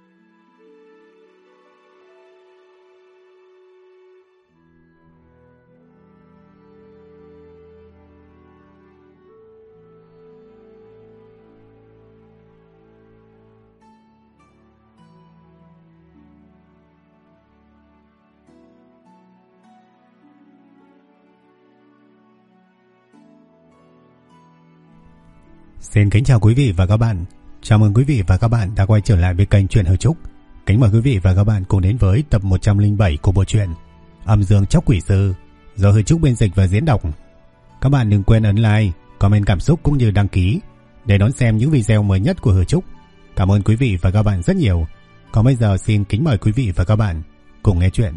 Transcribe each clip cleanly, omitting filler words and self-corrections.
Xin kính chào quý vị và các bạn. Chào mừng quý vị và các bạn đã quay trở lại với kênh Truyện Hư Trúc. Kính mời quý vị và các bạn cùng đến với tập 107 của bộ truyện Âm Dương Chóc Quỷ Sư do Hư Trúc biên dịch và diễn đọc. Các bạn đừng quên ấn like, comment cảm xúc cũng như đăng ký để đón xem những video mới nhất của Hư Trúc. Cảm ơn quý vị và các bạn rất nhiều. Còn bây giờ xin kính mời quý vị và các bạn cùng nghe chuyện.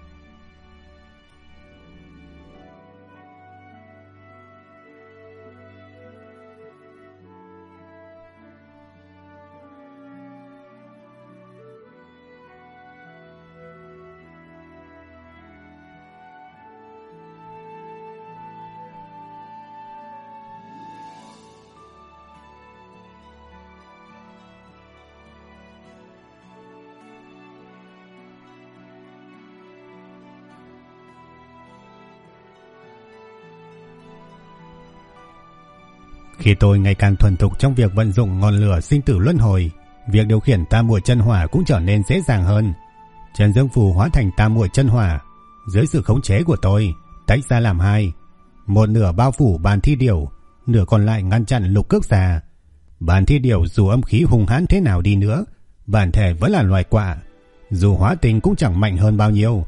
Khi tôi ngày càng thuần thục trong việc vận dụng ngọn lửa sinh tử luân hồi, việc điều khiển tam muội chân hỏa cũng trở nên dễ dàng hơn. Trần Dương Phù hóa thành tam muội chân hỏa, dưới sự khống chế của tôi, tách ra làm hai. Một nửa bao phủ bàn thi điểu, nửa còn lại ngăn chặn lục cước xà. Bàn thi điểu dù âm khí hung hãn thế nào đi nữa, bản thể vẫn là loài quạ, dù hóa tình cũng chẳng mạnh hơn bao nhiêu.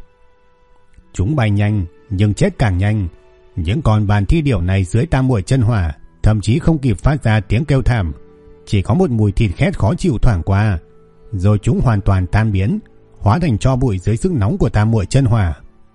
Chúng bay nhanh, nhưng chết càng nhanh. Những con bàn thi điểu này dưới tam muội chân hỏa thậm chí không kịp phát ra tiếng kêu thảm, chỉ có một mùi thịt khét khó chịu thoảng qua, rồi chúng hoàn toàn tan biến, hóa thành tro bụi dưới sức nóng của tam muội chân hỏa.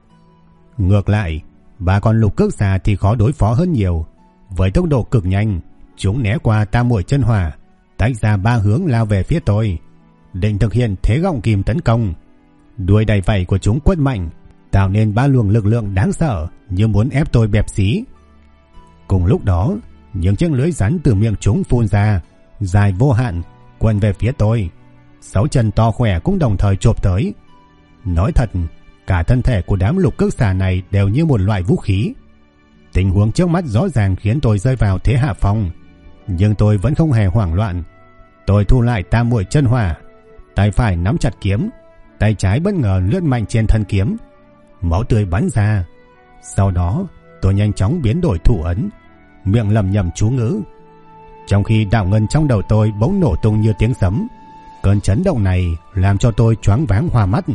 Ngược lại, ba con lục cước xà thì khó đối phó hơn nhiều. Với tốc độ cực nhanh, chúng né qua tam muội chân hỏa, tách ra ba hướng lao về phía tôi, định thực hiện thế gọng kìm tấn công. Đuôi đầy vảy của chúng quất mạnh, tạo nên ba luồng lực lượng đáng sợ như muốn ép tôi bẹp xí. Cùng lúc đó, những chiếc lưới rắn từ miệng chúng phun ra, dài vô hạn, quấn về phía tôi. 6 chân to khỏe cũng đồng thời chộp tới. Nói thật, cả thân thể của đám lục cước xà này đều như một loại vũ khí. Tình huống trước mắt rõ ràng khiến tôi rơi vào thế hạ phong, nhưng tôi vẫn không hề hoảng loạn. Tôi thu lại tam muội chân hỏa, tay phải nắm chặt kiếm, tay trái bất ngờ lướt mạnh trên thân kiếm. Máu tươi bắn ra. Sau đó, tôi nhanh chóng biến đổi thủ ấn, miệng lẩm nhẩm chú ngữ. Trong khi đạo ngân trong đầu tôi bỗng nổ tung như tiếng sấm. Cơn chấn động này làm cho tôi choáng váng hoa mắt.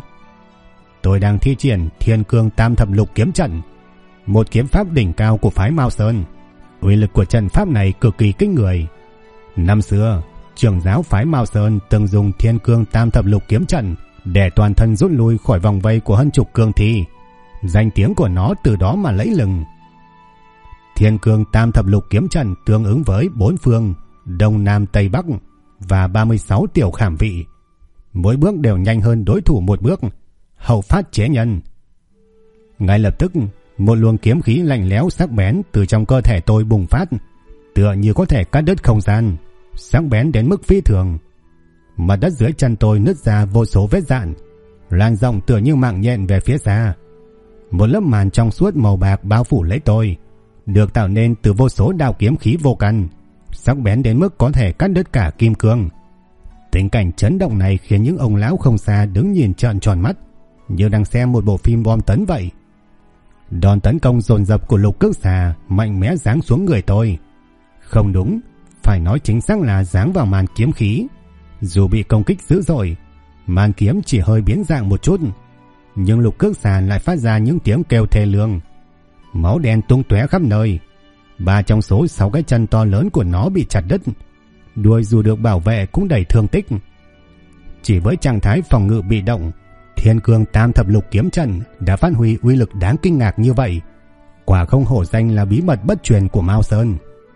Tôi đang thi triển Thiên Cương Tam Thập Lục kiếm trận, một kiếm pháp đỉnh cao của phái Mao Sơn. Uy lực của trận pháp này cực kỳ kinh người. Năm xưa, trưởng giáo phái Mao Sơn từng dùng Thiên Cương Tam Thập Lục kiếm trận để toàn thân rút lui khỏi vòng vây của Hân Trục Cương Thi. Danh tiếng của nó từ đó mà lẫy lừng. Thiên Cương Tam Thập Lục kiếm trận tương ứng với 4 phương Đông Nam Tây Bắc và 36 tiểu khảm vị, mỗi bước đều nhanh hơn đối thủ một bước, hậu phát chế nhân. Ngay lập tức, một luồng kiếm khí lạnh lẽo sắc bén từ trong cơ thể tôi bùng phát, tựa như có thể cắt đứt không gian, sắc bén đến mức phi thường. Mặt đất dưới chân tôi nứt ra vô số vết rạn, lan rộng tựa như mạng nhện về phía xa. Một lớp màn trong suốt màu bạc bao phủ lấy tôi, được tạo nên từ vô số đạo kiếm khí vô căn, sắc bén đến mức có thể cắt đứt cả kim cương. Tình cảnh chấn động này khiến những ông lão không xa đứng nhìn trợn tròn mắt, như đang xem một bộ phim bom tấn vậy. Đòn tấn công dồn dập của lục cước xà mạnh mẽ giáng xuống người tôi. Không đúng, phải nói chính xác là giáng vào màn kiếm khí. Dù bị công kích dữ dội, màn kiếm chỉ hơi biến dạng một chút, nhưng lục cước xà lại phát ra những tiếng kêu thê lương. Máu đen tung tóe khắp nơi. 3 trong số 6 cái chân to lớn của nó bị chặt đứt, đuôi dù được bảo vệ cũng đầy thương tích. Chỉ với trạng thái phòng ngự bị động, Thiên Cương Tam Thập Lục kiếm trận đã phát huy uy lực đáng kinh ngạc như vậy. Quả không hổ danh là bí mật bất truyền của Mao Sơn.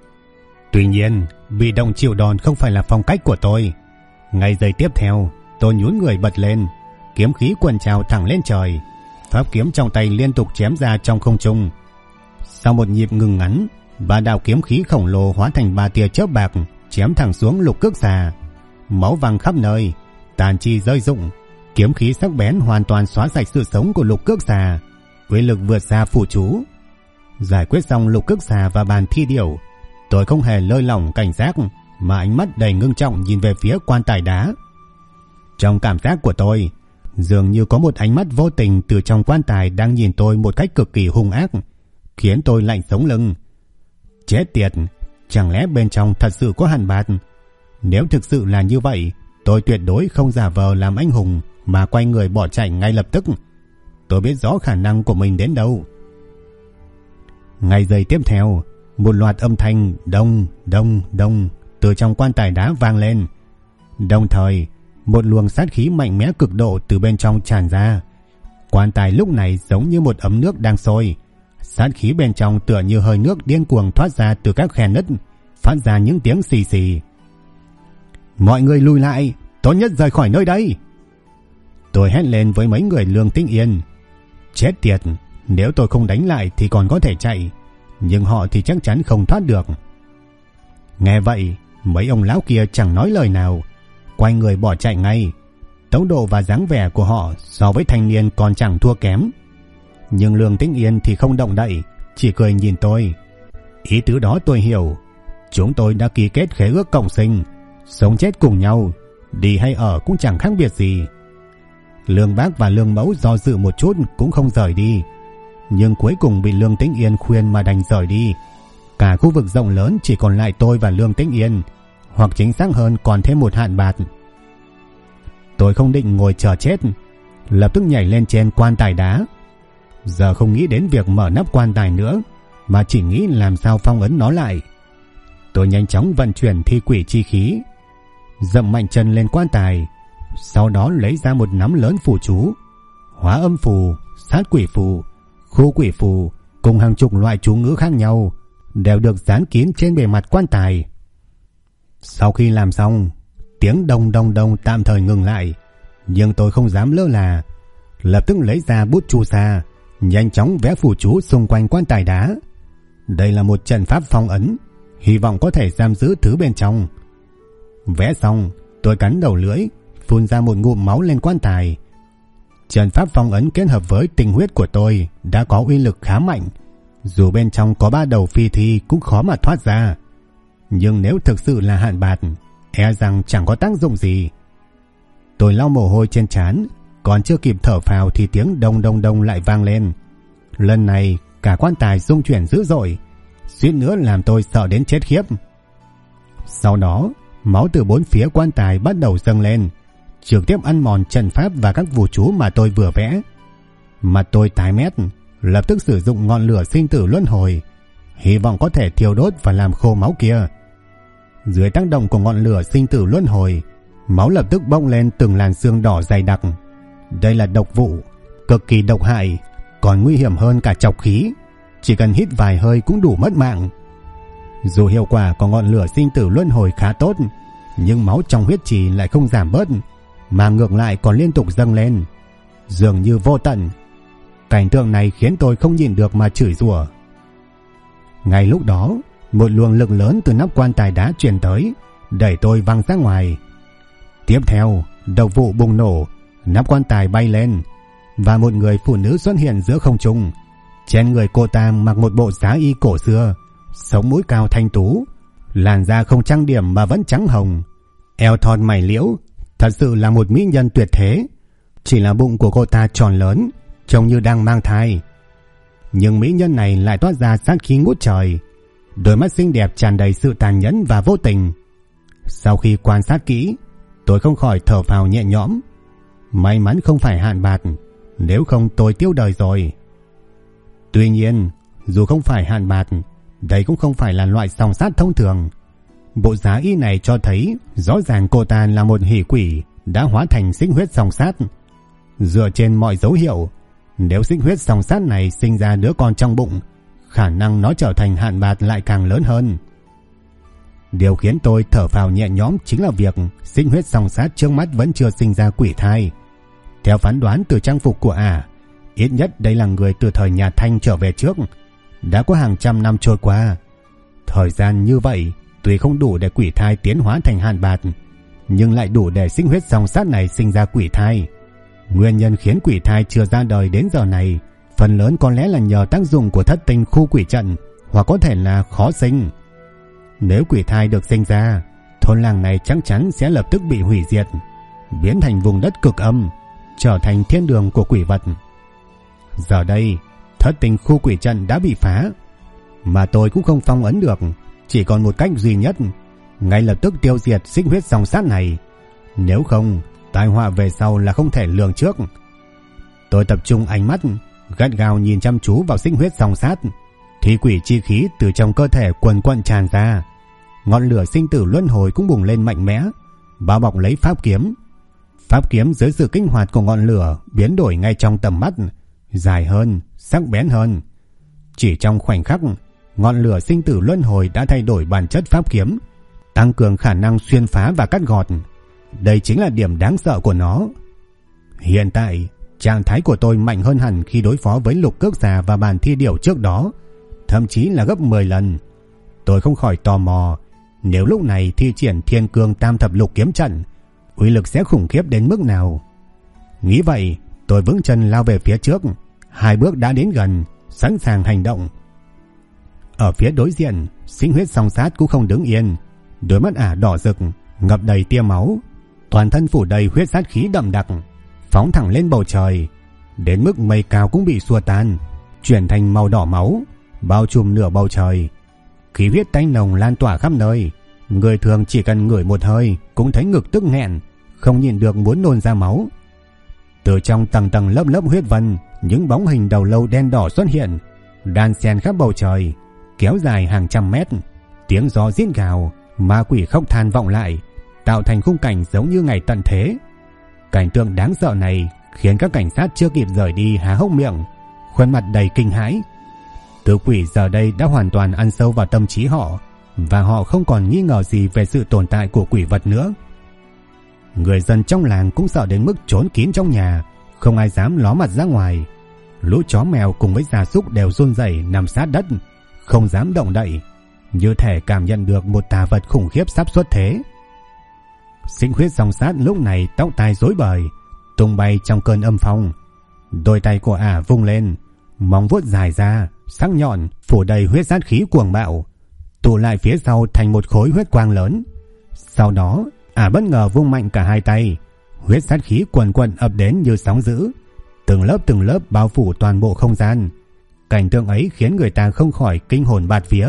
Tuy nhiên, bị động chịu đòn không phải là phong cách của tôi. Ngay giây tiếp theo, tôi nhún người bật lên, kiếm khí cuồn trào thẳng lên trời. Pháp kiếm trong tay liên tục chém ra trong không trung. Sau một nhịp ngừng ngắn, 3 đạo kiếm khí khổng lồ hóa thành 3 tia chớp bạc chém thẳng xuống lục cước xà. Máu văng khắp nơi, tàn chi rơi rụng, kiếm khí sắc bén hoàn toàn xóa sạch sự sống của Lục Cước Xà, uy lực vượt xa phù chú. Giải quyết xong Lục Cước Xà và bàn thi điểu, tôi không hề lơi lỏng cảnh giác mà ánh mắt đầy ngưng trọng nhìn về phía quan tài đá. Trong cảm giác của tôi, dường như có một ánh mắt vô tình từ trong quan tài đang nhìn tôi một cách cực kỳ hung ác, khiến tôi lạnh sống lưng. Chết tiệt, chẳng lẽ bên trong thật sự có hạn bạt? Nếu thực sự là như vậy, tôi tuyệt đối không giả vờ làm anh hùng mà quay người bỏ chạy ngay lập tức. Tôi biết rõ khả năng của mình đến đâu. Ngay giây tiếp theo, một loạt âm thanh đông đông đông từ trong quan tài đá vang lên. Đồng thời, một luồng sát khí mạnh mẽ cực độ từ bên trong tràn ra. Quan tài lúc này giống như một ấm nước đang sôi. Sát khí bên trong tựa như hơi nước điên cuồng thoát ra từ các khe nứt, phát ra những tiếng xì xì. Mọi người lùi lại, tốt nhất rời khỏi nơi đây. Tôi hét lên với mấy người Lương Tĩnh Yên. Chết tiệt, nếu tôi không đánh lại thì còn có thể chạy, nhưng họ thì chắc chắn không thoát được. Nghe vậy, mấy ông lão kia chẳng nói lời nào, quay người bỏ chạy ngay. Tốc độ và dáng vẻ của họ so với thanh niên còn chẳng thua kém. Nhưng Lương Tĩnh Yên thì không động đậy, chỉ cười nhìn tôi. Ý tứ đó tôi hiểu. Chúng tôi đã ký kết khế ước cộng sinh, sống chết cùng nhau, đi hay ở cũng chẳng khác biệt gì. Lương Bác và Lương Mẫu do dự một chút cũng không rời đi, nhưng cuối cùng bị Lương Tĩnh Yên khuyên mà đành rời đi. Cả khu vực rộng lớn chỉ còn lại tôi và Lương Tĩnh Yên, hoặc chính xác hơn còn thêm một hạn bạt. Tôi không định ngồi chờ chết, lập tức nhảy lên trên quan tài đá. Giờ không nghĩ đến việc mở nắp quan tài nữa, mà chỉ nghĩ làm sao phong ấn nó lại. Tôi nhanh chóng vận chuyển thi quỷ chi khí, dậm mạnh chân lên quan tài, sau đó lấy ra một nắm lớn phù chú, hóa âm phù, sát quỷ phù, khu quỷ phù cùng hàng chục loại chú ngữ khác nhau đều được dán kín trên bề mặt quan tài. Sau khi làm xong, tiếng đông đông đông tạm thời ngừng lại, nhưng tôi không dám lơ là, lập tức lấy ra bút chu sa, nhanh chóng vẽ phù chú xung quanh quan tài đá. Đây là một trận pháp phong ấn, hy vọng có thể giam giữ thứ bên trong. Vẽ xong, tôi cắn đầu lưỡi, phun ra một ngụm máu lên quan tài. Trận pháp phong ấn kết hợp với tinh huyết của tôi đã có uy lực khá mạnh, dù bên trong có 3 đầu phi thi cũng khó mà thoát ra. Nhưng nếu thực sự là hạn bạt, e rằng chẳng có tác dụng gì. Tôi lau mồ hôi trên trán, còn chưa kịp thở phào thì tiếng đông đông đông lại vang lên. Lần này cả quan tài rung chuyển dữ dội, suýt nữa làm tôi sợ đến chết khiếp. Sau đó, máu từ bốn phía quan tài bắt đầu dâng lên, trực tiếp ăn mòn trận pháp và các phù chú mà tôi vừa vẽ. Mặt tôi tái mét, lập tức sử dụng ngọn lửa sinh tử luân hồi, hy vọng có thể thiêu đốt và làm khô máu kia. Dưới tác động của ngọn lửa sinh tử luân hồi, máu lập tức bốc lên từng làn xương đỏ dày đặc. Đây là độc vụ, cực kỳ độc hại, còn nguy hiểm hơn cả trọc khí, chỉ cần hít vài hơi cũng đủ mất mạng. Dù hiệu quả của ngọn lửa sinh tử luân hồi khá tốt, nhưng máu trong huyết trì lại không giảm bớt, mà ngược lại còn liên tục dâng lên, dường như vô tận. Cảnh tượng này khiến tôi không nhìn được mà chửi rủa. Ngay lúc đó, một luồng lực lớn từ nắp quan tài đá truyền tới, đẩy tôi văng ra ngoài. Tiếp theo, độc vụ bùng nổ, nắp quan tài bay lên, và một người phụ nữ xuất hiện giữa không trung. Trên người cô ta mặc một bộ giá y cổ xưa, sống mũi cao thanh tú, làn da không trang điểm mà vẫn trắng hồng, eo thon mày liễu, thật sự là một mỹ nhân tuyệt thế. Chỉ là bụng của cô ta tròn lớn, trông như đang mang thai. Nhưng mỹ nhân này lại toát ra sát khí ngút trời, đôi mắt xinh đẹp tràn đầy sự tàn nhẫn và vô tình. Sau khi quan sát kỹ, tôi không khỏi thở phào nhẹ nhõm. May mắn không phải hạn bạt, nếu không tôi tiêu đời rồi. Tuy nhiên, dù không phải hạn bạt, đây cũng không phải là loại song sát thông thường. Bộ giá y này cho thấy rõ ràng cô ta là một hỷ quỷ đã hóa thành xích huyết song sát. Dựa trên mọi dấu hiệu, nếu xích huyết song sát này sinh ra đứa con trong bụng, khả năng nó trở thành hạn bạt lại càng lớn hơn. Điều khiến tôi thở phào nhẹ nhõm chính là việc xích huyết song sát trước mắt vẫn chưa sinh ra quỷ thai. Theo phán đoán từ trang phục của ả, ít nhất đây là người từ thời nhà Thanh trở về trước, đã có hàng trăm năm trôi qua. Thời gian như vậy tuy không đủ để quỷ thai tiến hóa thành hạn bạt, nhưng lại đủ để sinh huyết song sát này sinh ra quỷ thai. Nguyên nhân khiến quỷ thai chưa ra đời đến giờ này phần lớn có lẽ là nhờ tác dụng của thất tinh khu quỷ trận, hoặc có thể là khó sinh. Nếu quỷ thai được sinh ra, thôn làng này chắc chắn sẽ lập tức bị hủy diệt, biến thành vùng đất cực âm, trở thành thiên đường của quỷ vật. Giờ đây, thất tinh khu quỷ trận đã bị phá, mà tôi cũng không phong ấn được, chỉ còn một cách duy nhất, ngay lập tức tiêu diệt sinh huyết song sát này. Nếu không, tai họa về sau là không thể lường trước. Tôi tập trung ánh mắt, gắt gao nhìn chăm chú vào sinh huyết song sát, thì quỷ chi khí từ trong cơ thể quần quận tràn ra. Ngọn lửa sinh tử luân hồi cũng bùng lên mạnh mẽ, bao bọc lấy pháp kiếm. Pháp kiếm dưới sự kích hoạt của ngọn lửa biến đổi ngay trong tầm mắt, dài hơn, sắc bén hơn. Chỉ trong khoảnh khắc, ngọn lửa sinh tử luân hồi đã thay đổi bản chất pháp kiếm, tăng cường khả năng xuyên phá và cắt gọt. Đây chính là điểm đáng sợ của nó. Hiện tại, trạng thái của tôi mạnh hơn hẳn khi đối phó với lục cước xà và bàn thi điểu trước đó, thậm chí là gấp 10 lần. Tôi không khỏi tò mò, nếu lúc này thi triển Thiên Cương Tam Thập Lục kiếm trận, uy lực sẽ khủng khiếp đến mức nào. Nghĩ vậy, tôi vững chân lao về phía trước, 2 bước đã đến gần, sẵn sàng hành động. Ở phía đối diện, sinh huyết song sát cũng không đứng yên, đôi mắt ả đỏ rực, ngập đầy tia máu, toàn thân phủ đầy huyết sát khí đậm đặc, phóng thẳng lên bầu trời, đến mức mây cao cũng bị xua tan, chuyển thành màu đỏ máu, bao trùm nửa bầu trời. Khí huyết tanh nồng lan tỏa khắp nơi, người thường chỉ cần ngửi một hơi cũng thấy ngực tức nghẹn, không nhịn được muốn nôn ra máu. Từ trong tầng tầng lớp lớp huyết vân, những bóng hình đầu lâu đen đỏ xuất hiện, đan xen khắp bầu trời, kéo dài hàng trăm mét. Tiếng gió rít gào, ma quỷ khóc than vọng lại, tạo thành khung cảnh giống như ngày tận thế. Cảnh tượng đáng sợ này khiến các cảnh sát chưa kịp rời đi há hốc miệng, khuôn mặt đầy kinh hãi. Tử quỷ giờ đây đã hoàn toàn ăn sâu vào tâm trí họ, và họ không còn nghi ngờ gì về sự tồn tại của quỷ vật nữa. Người dân trong làng cũng sợ đến mức trốn kín trong nhà, không ai dám ló mặt ra ngoài. Lũ chó mèo cùng với gia súc đều run rẩy nằm sát đất, không dám động đậy, như thể cảm nhận được một tà vật khủng khiếp sắp xuất thế. Sinh huyết song sát lúc này tóc tai rối bời, tung bay trong cơn âm phong. Đôi tay của ả vung lên, móng vuốt dài ra, sắc nhọn, phủ đầy huyết sát khí cuồng bạo, tụ lại phía sau thành một khối huyết quang lớn. Sau đó, ả bất ngờ vung mạnh cả hai tay, huyết sát khí quần quần ập đến như sóng dữ, từng lớp bao phủ toàn bộ không gian. Cảnh tượng ấy khiến người ta không khỏi kinh hồn bạt vía.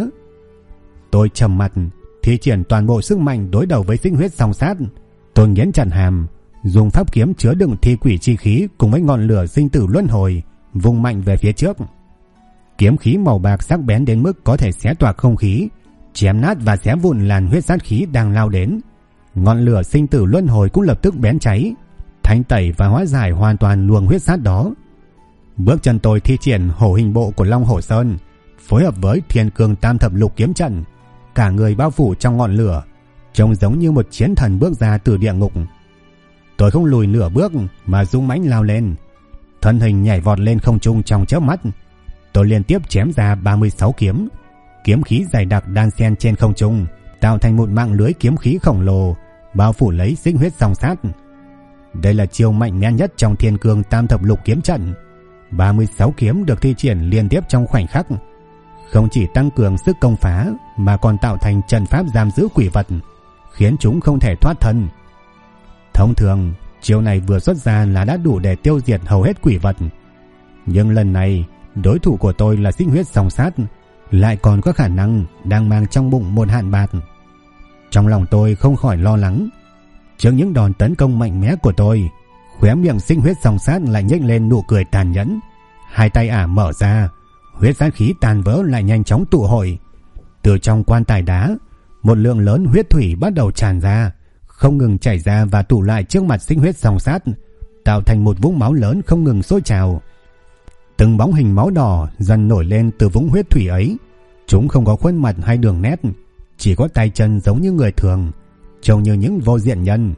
Tôi trầm mặt, thi triển toàn bộ sức mạnh đối đầu với sinh huyết song sát. Tôi nghiến chặt hàm, dùng pháp kiếm chứa đựng thi quỷ chi khí cùng với ngọn lửa sinh tử luân hồi, vung mạnh về phía trước. Kiếm khí màu bạc sắc bén đến mức có thể xé toạc không khí, chém nát và xé vụn làn huyết sát khí đang lao đến. Ngọn lửa sinh tử luân hồi cũng lập tức bén cháy, thanh tẩy và hóa giải hoàn toàn luồng huyết sát đó. Bước chân tôi thi triển hổ hình bộ của Long Hổ Sơn, phối hợp với Thiên Cương Tam Thập Lục kiếm trận, cả người bao phủ trong ngọn lửa, trông giống như một chiến thần bước ra từ địa ngục. Tôi không lùi nửa bước mà dũng mãnh lao lên, thân hình nhảy vọt lên không trung trong chớp mắt. Tôi liên tiếp chém ra 36 kiếm, kiếm khí dày đặc đan xen trên không trung, tạo thành một mạng lưới kiếm khí khổng lồ bao phủ lấy sinh huyết song sát. Đây là chiêu mạnh mẽ nhất trong Thiên Cương Tam Thập Lục kiếm trận. 36 kiếm được thi triển liên tiếp trong khoảnh khắc, không chỉ tăng cường sức công phá mà còn tạo thành trận pháp giam giữ quỷ vật, khiến chúng không thể thoát thân. Thông thường, chiêu này vừa xuất ra là đã đủ để tiêu diệt hầu hết quỷ vật, nhưng lần này đối thủ của tôi là sinh huyết song sát, lại còn có khả năng đang mang trong bụng một hạn bạt. Trong lòng tôi không khỏi lo lắng. Trước những đòn tấn công mạnh mẽ của tôi, khóe miệng sinh huyết song sát lại nhếch lên nụ cười tàn nhẫn. Hai tay ả mở ra, huyết sát khí tàn vỡ lại nhanh chóng tụ hội. Từ trong quan tài đá, một lượng lớn huyết thủy bắt đầu tràn ra, không ngừng chảy ra và tụ lại trước mặt sinh huyết song sát, tạo thành một vũng máu lớn không ngừng sôi trào. Từng bóng hình máu đỏ dần nổi lên từ vũng huyết thủy ấy. Chúng không có khuôn mặt hay đường nét, chỉ có tay chân giống như người thường, trông như những vô diện nhân.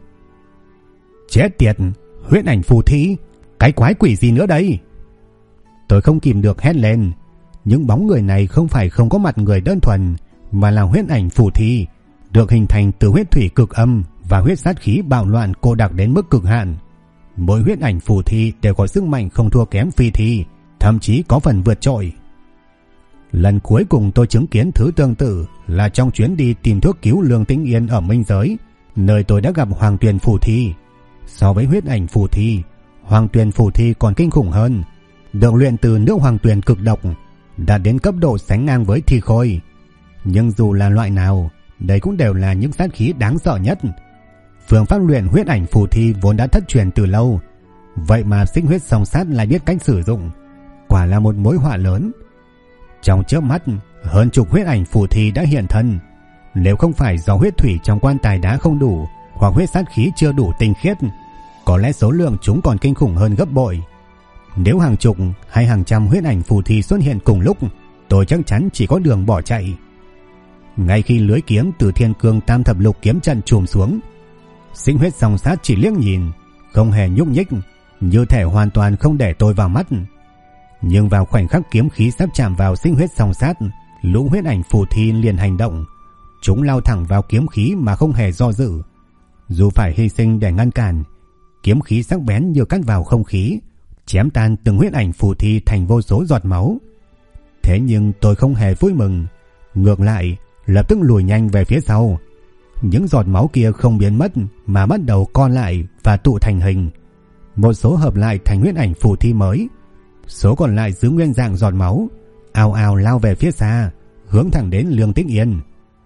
Chết tiệt, huyết ảnh phù thí, cái quái quỷ gì nữa đây? Tôi không kìm được hét lên. Những bóng người này không phải không có mặt người đơn thuần, mà là huyết ảnh phù thí, được hình thành từ huyết thủy cực âm và huyết sát khí bạo loạn cô đặc đến mức cực hạn. Mỗi huyết ảnh phù thi đều có sức mạnh không thua kém phi thi, thậm chí có phần vượt trội. Lần cuối cùng tôi chứng kiến thứ tương tự là trong chuyến đi tìm thuốc cứu Lương Tĩnh Yên ở Minh Giới, nơi tôi đã gặp Hoàng Tuyền phù thi. So với huyết ảnh phù thi, Hoàng Tuyền phù thi còn kinh khủng hơn, được luyện từ nước hoàng tuyền cực độc, đạt đến cấp độ sánh ngang với thi khôi. Nhưng dù là loại nào, đây cũng đều là những sát khí đáng sợ nhất. Phương pháp luyện huyết ảnh phù thi vốn đã thất truyền từ lâu, vậy mà Xích Huyết Song Sát lại biết cách sử dụng, quả là một mối họa lớn. Trong chớp mắt, hơn chục huyết ảnh phù thi đã hiện thân. Nếu không phải do huyết thủy trong quan tài đá không đủ, hoặc huyết sát khí chưa đủ tinh khiết, có lẽ số lượng chúng còn kinh khủng hơn gấp bội. Nếu hàng chục hay hàng trăm huyết ảnh phù thi xuất hiện cùng lúc, tôi chắc chắn chỉ có đường bỏ chạy. Ngay khi lưới kiếm từ Thiên Cương Tam Thập Lục kiếm trận chùm xuống, Xích Huyết Song Sát chỉ liếc nhìn, không hề nhúc nhích, như thể hoàn toàn không để tôi vào mắt. Nhưng vào khoảnh khắc kiếm khí sắp chạm vào Xích Huyết Song Sát, lũ huyết ảnh phù thi liền hành động. Chúng lao thẳng vào kiếm khí mà không hề do dự. Dù phải hy sinh để ngăn cản, kiếm khí sắc bén như cắt vào không khí, chém tan từng huyết ảnh phù thi thành vô số giọt máu. Thế nhưng tôi không hề vui mừng, ngược lại lập tức lùi nhanh về phía sau. Những giọt máu kia không biến mất mà bắt đầu co lại và tụ thành hình. Một số hợp lại thành huyết ảnh phù thi mới, số còn lại giữ nguyên dạng giọt máu, ào ào lao về phía xa, hướng thẳng đến Lương Tĩnh Yên.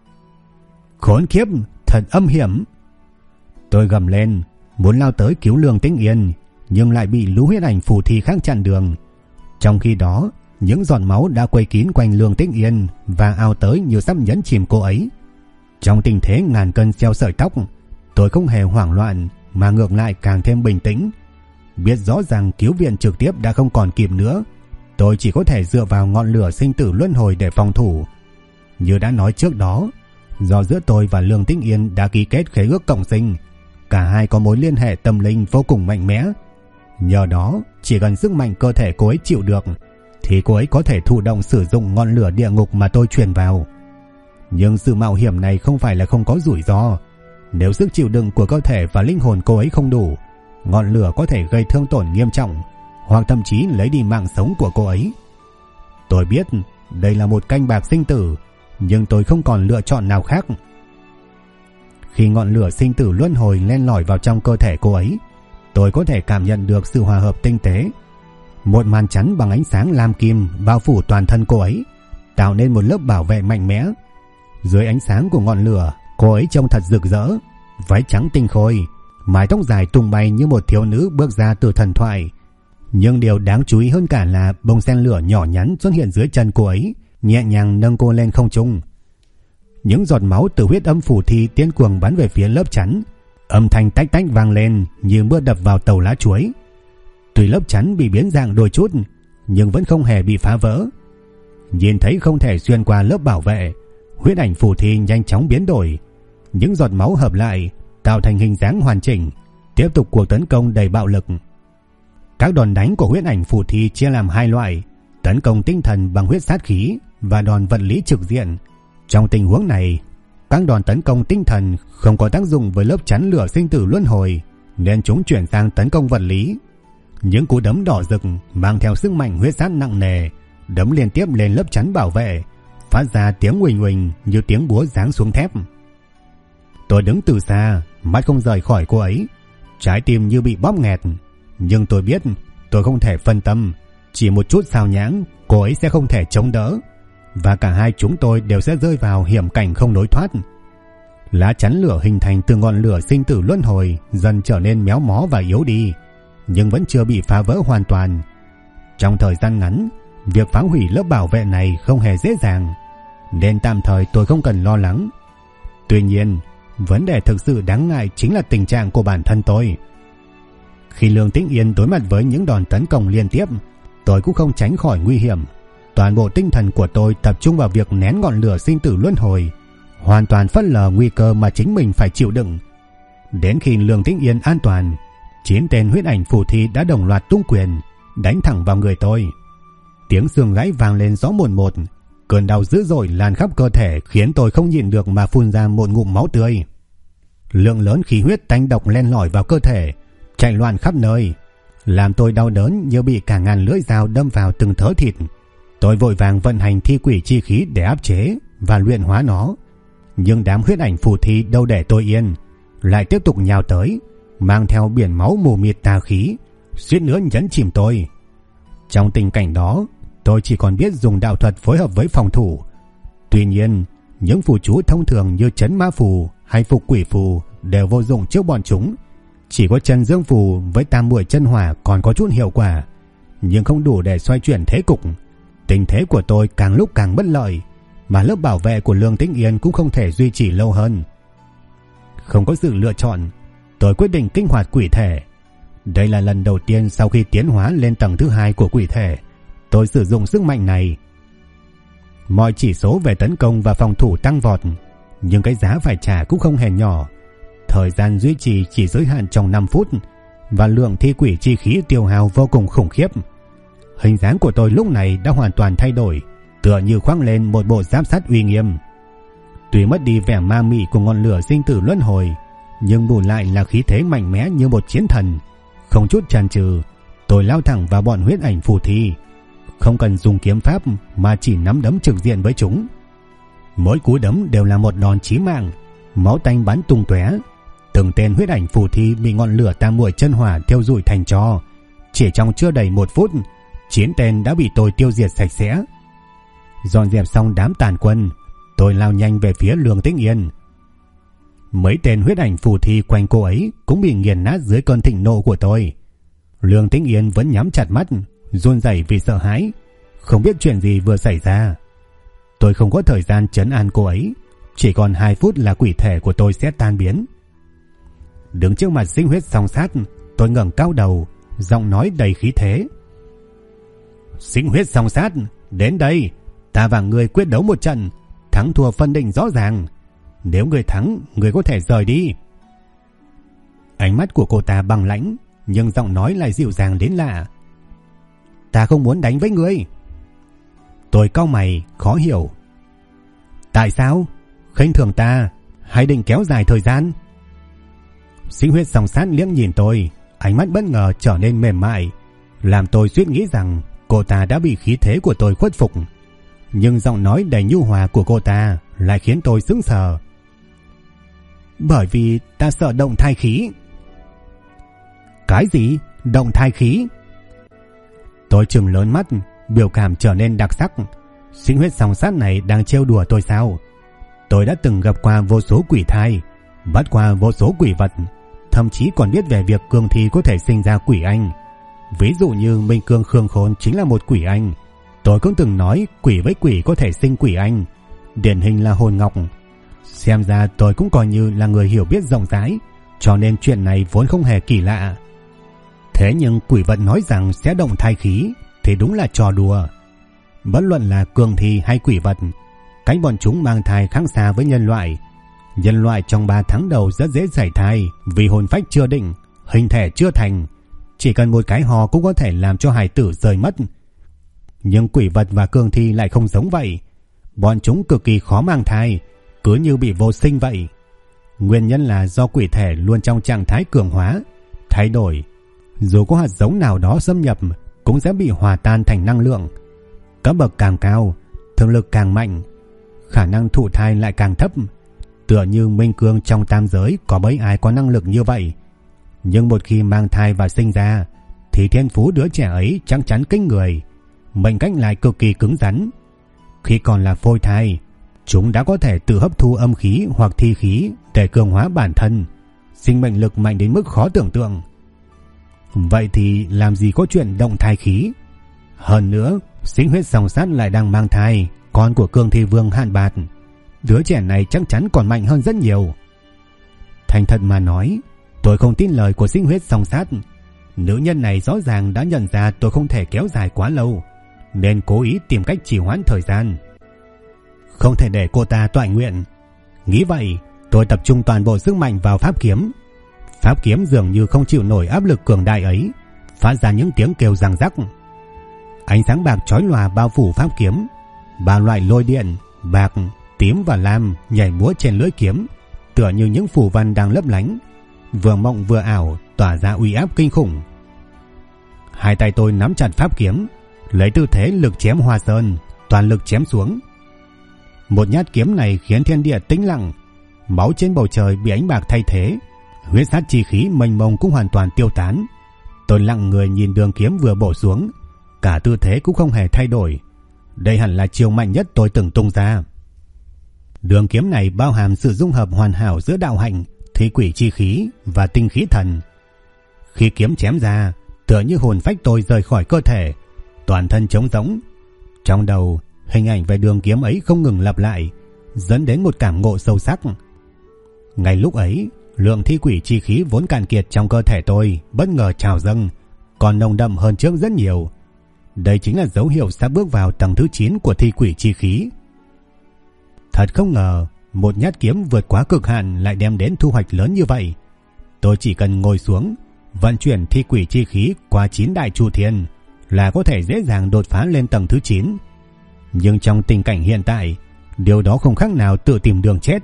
Khốn kiếp, thật âm hiểm! Tôi gầm lên, muốn lao tới cứu Lương Tĩnh Yên, nhưng lại bị lũ huyết ảnh phù thi khác chặn đường. Trong khi đó, những giọt máu đã quây kín quanh Lương Tĩnh Yên và ao tới như sắp nhấn chìm cô ấy. Trong tình thế ngàn cân treo sợi tóc, tôi không hề hoảng loạn mà ngược lại càng thêm bình tĩnh. Biết rõ rằng cứu viện trực tiếp đã không còn kịp nữa, tôi chỉ có thể dựa vào ngọn lửa sinh tử luân hồi để phòng thủ. Như đã nói trước đó, do giữa tôi và Lương Tĩnh Yên đã ký kết khế ước cộng sinh, cả hai có mối liên hệ tâm linh vô cùng mạnh mẽ. Nhờ đó, chỉ cần sức mạnh cơ thể cô ấy chịu được, thì cô ấy có thể thụ động sử dụng ngọn lửa địa ngục mà tôi truyền vào. Nhưng sự mạo hiểm này không phải là không có rủi ro. Nếu sức chịu đựng của cơ thể và linh hồn cô ấy không đủ, ngọn lửa có thể gây thương tổn nghiêm trọng, hoặc thậm chí lấy đi mạng sống của cô ấy. Tôi biết đây là một canh bạc sinh tử, nhưng tôi không còn lựa chọn nào khác. Khi ngọn lửa sinh tử luân hồi len lỏi vào trong cơ thể cô ấy, tôi có thể cảm nhận được sự hòa hợp tinh tế. Một màn chắn bằng ánh sáng lam kim bao phủ toàn thân cô ấy, tạo nên một lớp bảo vệ mạnh mẽ. Dưới ánh sáng của ngọn lửa, cô ấy trông thật rực rỡ, váy trắng tinh khôi, mái tóc dài tung bay như một thiếu nữ bước ra từ thần thoại. Nhưng điều đáng chú ý hơn cả là bông sen lửa nhỏ nhắn xuất hiện dưới chân cô ấy, nhẹ nhàng nâng cô lên không trung. Những giọt máu từ huyết âm phù thi điên cuồng bắn về phía lớp chắn, âm thanh tách tách vang lên như mưa đập vào tàu lá chuối. Tuy lớp chắn bị biến dạng đôi chút, nhưng vẫn không hề bị phá vỡ. Nhìn thấy không thể xuyên qua lớp bảo vệ, huyết ảnh phù thi nhanh chóng biến đổi. Những giọt máu hợp lại tạo thành hình dáng hoàn chỉnh, tiếp tục cuộc tấn công đầy bạo lực. Các đòn đánh của huyết ảnh phù thi chia làm hai loại: tấn công tinh thần bằng huyết sát khí và đòn vật lý trực diện. Trong tình huống này, các đòn tấn công tinh thần không có tác dụng với lớp chắn lửa sinh tử luân hồi, nên chúng chuyển sang tấn công vật lý. Những cú đấm đỏ rực mang theo sức mạnh huyết sát nặng nề, đấm liên tiếp lên lớp chắn bảo vệ, phát ra tiếng uỳnh uỳnh như tiếng búa giáng xuống thép. Tôi đứng từ xa, mắt không rời khỏi cô ấy, trái tim như bị bóp nghẹt. Nhưng tôi biết tôi không thể phân tâm, chỉ một chút xao nhãng cô ấy sẽ không thể chống đỡ, và cả hai chúng tôi đều sẽ rơi vào hiểm cảnh không lối thoát. Lá chắn lửa hình thành từ ngọn lửa sinh tử luân hồi dần trở nên méo mó và yếu đi, nhưng vẫn chưa bị phá vỡ hoàn toàn. Trong thời gian ngắn, việc phá hủy lớp bảo vệ này không hề dễ dàng, nên tạm thời tôi không cần lo lắng. Tuy nhiên, vấn đề thực sự đáng ngại chính là tình trạng của bản thân tôi. Khi Lương Tĩnh Yên đối mặt với những đòn tấn công liên tiếp, tôi cũng không tránh khỏi nguy hiểm. Toàn bộ tinh thần của tôi tập trung vào việc nén ngọn lửa sinh tử luân hồi, hoàn toàn phớt lờ nguy cơ mà chính mình phải chịu đựng. Đến khi Lương Tĩnh Yên an toàn, 9 tên huyết ảnh phù thi đã đồng loạt tung quyền, đánh thẳng vào người tôi. Tiếng xương gãy vang lên rõ mồn một, cơn đau dữ dội lan khắp cơ thể khiến tôi không nhịn được mà phun ra một ngụm máu tươi. Lượng lớn khí huyết tanh độc len lỏi vào cơ thể, chạy loạn khắp nơi, làm tôi đau đớn như bị cả ngàn lưỡi dao đâm vào từng thớ thịt. Tôi vội vàng vận hành thi quỷ chi khí để áp chế và luyện hóa nó. Nhưng đám huyết ảnh phù thi đâu để tôi yên, lại tiếp tục nhào tới, mang theo biển máu mù mịt tà khí, suýt nữa nhấn chìm tôi. Trong tình cảnh đó, tôi chỉ còn biết dùng đạo thuật phối hợp với phòng thủ. Tuy nhiên, những phù chú thông thường như trấn ma phù hay phục quỷ phù đều vô dụng trước bọn chúng. Chỉ có chân dương phù với tam muội chân hỏa còn có chút hiệu quả, nhưng không đủ để xoay chuyển thế cục. Tình thế của tôi càng lúc càng bất lợi, mà lớp bảo vệ của Lương Tĩnh Yên cũng không thể duy trì lâu hơn. Không có sự lựa chọn, tôi quyết định kích hoạt quỷ thể. Đây là lần đầu tiên sau khi tiến hóa lên tầng thứ 2 của quỷ thể, tôi sử dụng sức mạnh này. Mọi chỉ số về tấn công và phòng thủ tăng vọt, nhưng cái giá phải trả cũng không hề nhỏ. Thời gian duy trì chỉ giới hạn trong 5 phút, và lượng thi quỷ chi khí tiêu hao vô cùng khủng khiếp. Hình dáng của tôi lúc này đã hoàn toàn thay đổi, tựa như khoác lên một bộ giáp sắt uy nghiêm. Tuy mất đi vẻ ma mị của ngọn lửa sinh tử luân hồi, nhưng bù lại là khí thế mạnh mẽ như một chiến thần. Không chút chần chừ, tôi lao thẳng vào bọn huyết ảnh phù thi, không cần dùng kiếm pháp mà chỉ nắm đấm trực diện với chúng. Mỗi cú đấm đều là một đòn chí mạng, máu tanh bắn tung tóe. Từng tên huyết ảnh phù thi bị ngọn lửa tam muội chân hỏa thiêu rụi thành tro. Chỉ trong chưa đầy 1 phút, 9 tên đã bị tôi tiêu diệt sạch sẽ. Dọn dẹp xong đám tàn quân, tôi lao nhanh về phía Lương Tĩnh Yên. Mấy tên huyết ảnh phù thi quanh cô ấy cũng bị nghiền nát dưới cơn thịnh nộ của tôi. Lương Tĩnh Yên vẫn nhắm chặt mắt, run rẩy vì sợ hãi, không biết chuyện gì vừa xảy ra. Tôi không có thời gian trấn an cô ấy, chỉ còn 2 phút là quỷ thể của tôi sẽ tan biến. Đứng trước mặt sinh huyết song sát, tôi ngẩng cao đầu, giọng nói đầy khí thế. Sinh huyết song sát, đến đây, ta và ngươi quyết đấu một trận, thắng thua phân định rõ ràng. Nếu ngươi thắng, ngươi có thể rời đi. Ánh mắt của cô ta băng lãnh, nhưng giọng nói lại dịu dàng đến lạ. Ta không muốn đánh với ngươi. Tôi cau mày, khó hiểu. Tại sao? Khinh thường ta, hay định kéo dài thời gian? Sinh huyết song sát liếc nhìn tôi, ánh mắt bất ngờ trở nên mềm mại, làm tôi suýt nghĩ rằng cô ta đã bị khí thế của tôi khuất phục. Nhưng giọng nói đầy nhu hòa của cô ta lại khiến tôi sững sờ. Bởi vì ta sợ động thai khí. Cái gì? Động thai khí? Tôi trừng lớn mắt, biểu cảm trở nên đặc sắc. Sinh huyết song sát này đang trêu đùa tôi sao? Tôi đã từng gặp qua vô số quỷ thai, bắt qua vô số quỷ vật, thậm chí còn biết về việc cương thi có thể sinh ra quỷ anh. Ví dụ như Minh Cương Khương Khôn chính là một quỷ anh. Tôi cũng từng nói quỷ với quỷ có thể sinh quỷ anh, điển hình là Hồn Ngọc. Xem ra tôi cũng coi như là người hiểu biết rộng rãi, cho nên chuyện này vốn không hề kỳ lạ. Thế nhưng quỷ vật nói rằng sẽ động thai khí thì đúng là trò đùa. Bất luận là cương thi hay quỷ vật, cách bọn chúng mang thai khác xa với nhân loại. Nhân loại trong 3 tháng đầu rất dễ sảy thai vì hồn phách chưa định, hình thể chưa thành. Chỉ cần một cái hò cũng có thể làm cho hài tử rời mất. Nhưng quỷ vật và cương thi lại không giống vậy. Bọn chúng cực kỳ khó mang thai, cứ như bị vô sinh vậy. Nguyên nhân là do quỷ thể luôn trong trạng thái cường hóa, thay đổi. Dù có hạt giống nào đó xâm nhập cũng sẽ bị hòa tan thành năng lượng. Cấp bậc càng cao, thực lực càng mạnh, khả năng thụ thai lại càng thấp. Tựa như Minh Cương trong tam giới có mấy ai có năng lực như vậy. Nhưng một khi mang thai và sinh ra thì thiên phú đứa trẻ ấy chắc chắn kinh người, mệnh cách lại cực kỳ cứng rắn. Khi còn là phôi thai, chúng đã có thể tự hấp thu âm khí hoặc thi khí để cường hóa bản thân, sinh mệnh lực mạnh đến mức khó tưởng tượng. Vậy thì làm gì có chuyện động thai khí? Hơn nữa, sinh huyết song sát lại đang mang thai con của cương thi vương Hạn Bạt. Đứa trẻ này chắc chắn còn mạnh hơn rất nhiều. Thành thật mà nói, tôi không tin lời của sinh huyết song sát. Nữ nhân này rõ ràng đã nhận ra tôi không thể kéo dài quá lâu, nên cố ý tìm cách trì hoãn thời gian. Không thể để cô ta toại nguyện. Nghĩ vậy, tôi tập trung toàn bộ sức mạnh vào pháp kiếm. Pháp kiếm dường như không chịu nổi áp lực cường đại ấy, phát ra những tiếng kêu răng rắc. Ánh sáng bạc chói lòa bao phủ pháp kiếm. 3 loại lôi điện, bạc, tím và lam nhảy múa trên lưỡi kiếm, tựa như những phù văn đang lấp lánh, vừa mộng vừa ảo, tỏa ra uy áp kinh khủng. Hai tay tôi nắm chặt pháp kiếm, lấy tư thế lực chém hoa sơn, toàn lực chém xuống. Một nhát kiếm này khiến thiên địa tĩnh lặng, máu trên bầu trời bị ánh bạc thay thế, huyết sát chi khí mênh mông cũng hoàn toàn tiêu tán. Tôi lặng người nhìn đường kiếm vừa bổ xuống, cả tư thế cũng không hề thay đổi. Đây hẳn là chiêu mạnh nhất tôi từng tung ra. Đường kiếm này bao hàm sự dung hợp hoàn hảo giữa đạo hạnh, thi quỷ chi khí và tinh khí thần. Khi kiếm chém ra, tựa như hồn phách tôi rời khỏi cơ thể, toàn thân trống rỗng. Trong đầu, hình ảnh về đường kiếm ấy không ngừng lặp lại, dẫn đến một cảm ngộ sâu sắc. Ngay lúc ấy, lượng thi quỷ chi khí vốn cạn kiệt trong cơ thể tôi bất ngờ trào dâng, còn nồng đậm hơn trước rất nhiều. Đây chính là dấu hiệu sắp bước vào tầng thứ 9 của thi quỷ chi khí. Thật không ngờ, một nhát kiếm vượt quá cực hạn lại đem đến thu hoạch lớn như vậy. Tôi chỉ cần ngồi xuống, vận chuyển thi quỷ chi khí qua 9 đại chu thiên là có thể dễ dàng đột phá lên tầng thứ 9. Nhưng trong tình cảnh hiện tại, điều đó không khác nào tự tìm đường chết.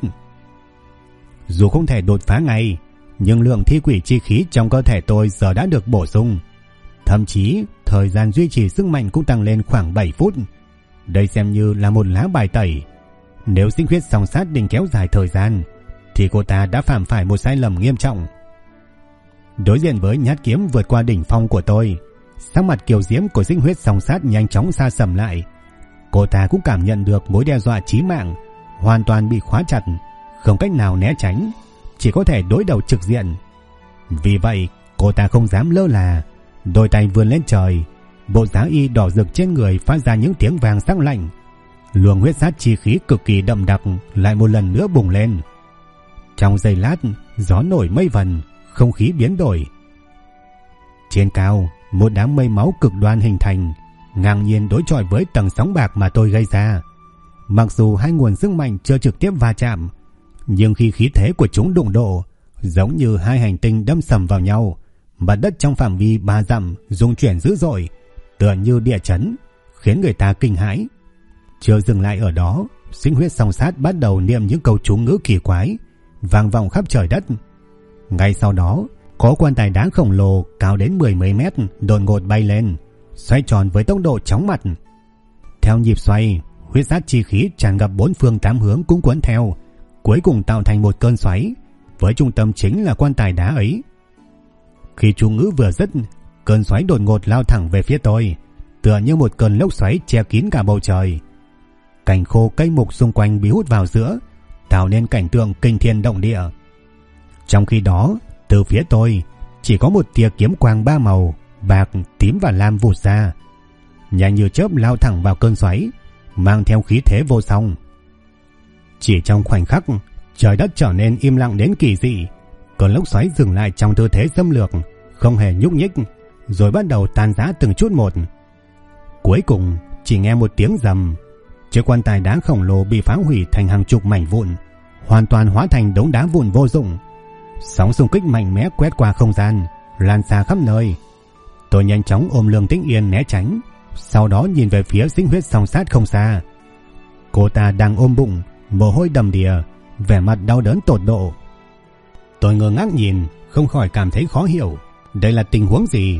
Dù không thể đột phá ngay, nhưng lượng thi quỷ chi khí trong cơ thể tôi giờ đã được bổ sung. Thậm chí, thời gian duy trì sức mạnh cũng tăng lên khoảng 7 phút. Đây xem như là một lá bài tẩy. Nếu sinh huyết song sát định kéo dài thời gian, thì cô ta đã phạm phải một sai lầm nghiêm trọng. Đối diện với nhát kiếm vượt qua đỉnh phong của tôi, sắc mặt kiều diễm của sinh huyết song sát nhanh chóng sa sầm lại. Cô ta cũng cảm nhận được mối đe dọa chí mạng, hoàn toàn bị khóa chặt, không cách nào né tránh, chỉ có thể đối đầu trực diện. Vì vậy, cô ta không dám lơ là, đôi tay vươn lên trời, bộ giá y đỏ rực trên người phát ra những tiếng vàng sắc lạnh. Luồng huyết sát chi khí cực kỳ đậm đặc lại một lần nữa bùng lên. Trong giây lát, gió nổi mây vần, không khí biến đổi. Trên cao, một đám mây máu cực đoan hình thành, ngang nhiên đối chọi với tầng sóng bạc mà tôi gây ra. Mặc dù hai nguồn sức mạnh chưa trực tiếp va chạm, nhưng khi khí thế của chúng đụng độ, giống như hai hành tinh đâm sầm vào nhau, mặt đất trong phạm vi 3 dặm rung chuyển dữ dội, tựa như địa chấn, khiến người ta kinh hãi. Chưa dừng lại ở đó, sinh huyết song sát bắt đầu niệm những câu chú ngữ kỳ quái, vang vọng khắp trời đất. Ngay sau đó, có quan tài đá khổng lồ cao đến 10 mấy mét đột ngột bay lên, xoay tròn với tốc độ chóng mặt. Theo nhịp xoay, huyết sát chi khí tràn ngập 4 phương 8 hướng cũng cuốn theo, cuối cùng tạo thành một cơn xoáy, với trung tâm chính là quan tài đá ấy. Khi chú ngữ vừa dứt, cơn xoáy đột ngột lao thẳng về phía tôi, tựa như một cơn lốc xoáy che kín cả bầu trời. Cành khô cây mục xung quanh bị hút vào giữa, tạo nên cảnh tượng kinh thiên động địa. Trong khi đó, từ phía tôi chỉ có một tia kiếm quang 3 màu, bạc, tím và lam vụt ra, nhanh như chớp lao thẳng vào cơn xoáy, mang theo khí thế vô song. Chỉ trong khoảnh khắc, trời đất trở nên im lặng đến kỳ dị. Cơn lốc xoáy dừng lại trong tư thế xâm lược, không hề nhúc nhích, rồi bắt đầu tan rã từng chút một. Cuối cùng, chỉ nghe một tiếng rầm, chiếc quan tài đá khổng lồ bị phá hủy thành hàng chục mảnh vụn, hoàn toàn hóa thành đống đá vụn vô dụng. Sóng xung kích mạnh mẽ quét qua không gian, lan xa khắp nơi. Tôi nhanh chóng ôm Lương Tĩnh Yên né tránh, sau đó nhìn về phía sinh huyết song sát không xa. Cô ta đang ôm bụng, mồ hôi đầm đìa, vẻ mặt đau đớn tột độ. Tôi ngơ ngác nhìn, không khỏi cảm thấy khó hiểu, đây là tình huống gì?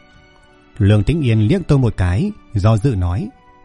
Lương Tĩnh Yên liếc tôi một cái, do dự nói: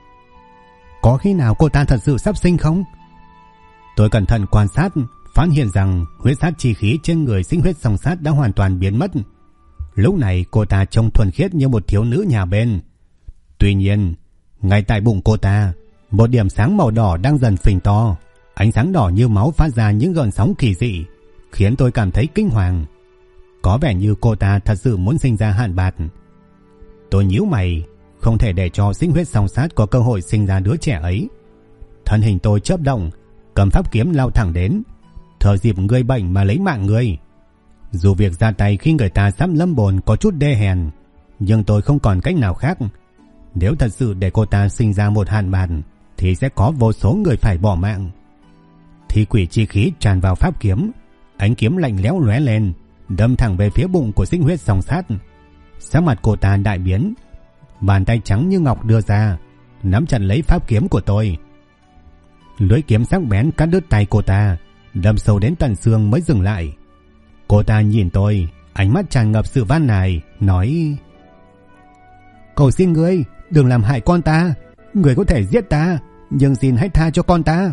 "Có khi nào cô ta thật sự sắp sinh không?" Tôi cẩn thận quan sát, phát hiện rằng huyết sát chi khí trên người sinh huyết song sát đã hoàn toàn biến mất. Lúc này cô ta trông thuần khiết như một thiếu nữ nhà bên. Tuy nhiên, ngay tại bụng cô ta, một điểm sáng màu đỏ đang dần phình to, ánh sáng đỏ như máu phát ra những gợn sóng kỳ dị, khiến tôi cảm thấy kinh hoàng. Có vẻ như cô ta thật sự muốn sinh ra hạn bạt. Tôi nhíu mày, không thể để cho sinh huyết song sát có cơ hội sinh ra đứa trẻ ấy. Thân hình tôi chớp động, cầm pháp kiếm lao thẳng đến, thừa dịp ngươi bệnh mà lấy mạng ngươi. Dù việc ra tay khi người ta sắp lâm bồn có chút đê hèn, nhưng tôi không còn cách nào khác. Nếu thật sự để cô ta sinh ra một hạn bạt, thì sẽ có vô số người phải bỏ mạng. Thi quỷ chi khí tràn vào pháp kiếm, ánh kiếm lạnh lẽo lóe lên, đâm thẳng về phía bụng của sinh huyết song sát. Sắc mặt cô ta đại biến, bàn tay trắng như ngọc đưa ra, nắm chặt lấy pháp kiếm của tôi. Lưỡi kiếm sắc bén cắt đứt tay cô ta, đâm sâu đến tận xương mới dừng lại. Cô ta nhìn tôi, ánh mắt tràn ngập sự van nài, nói: "Cầu xin ngươi, đừng làm hại con ta. Ngươi có thể giết ta, nhưng xin hãy tha cho con ta."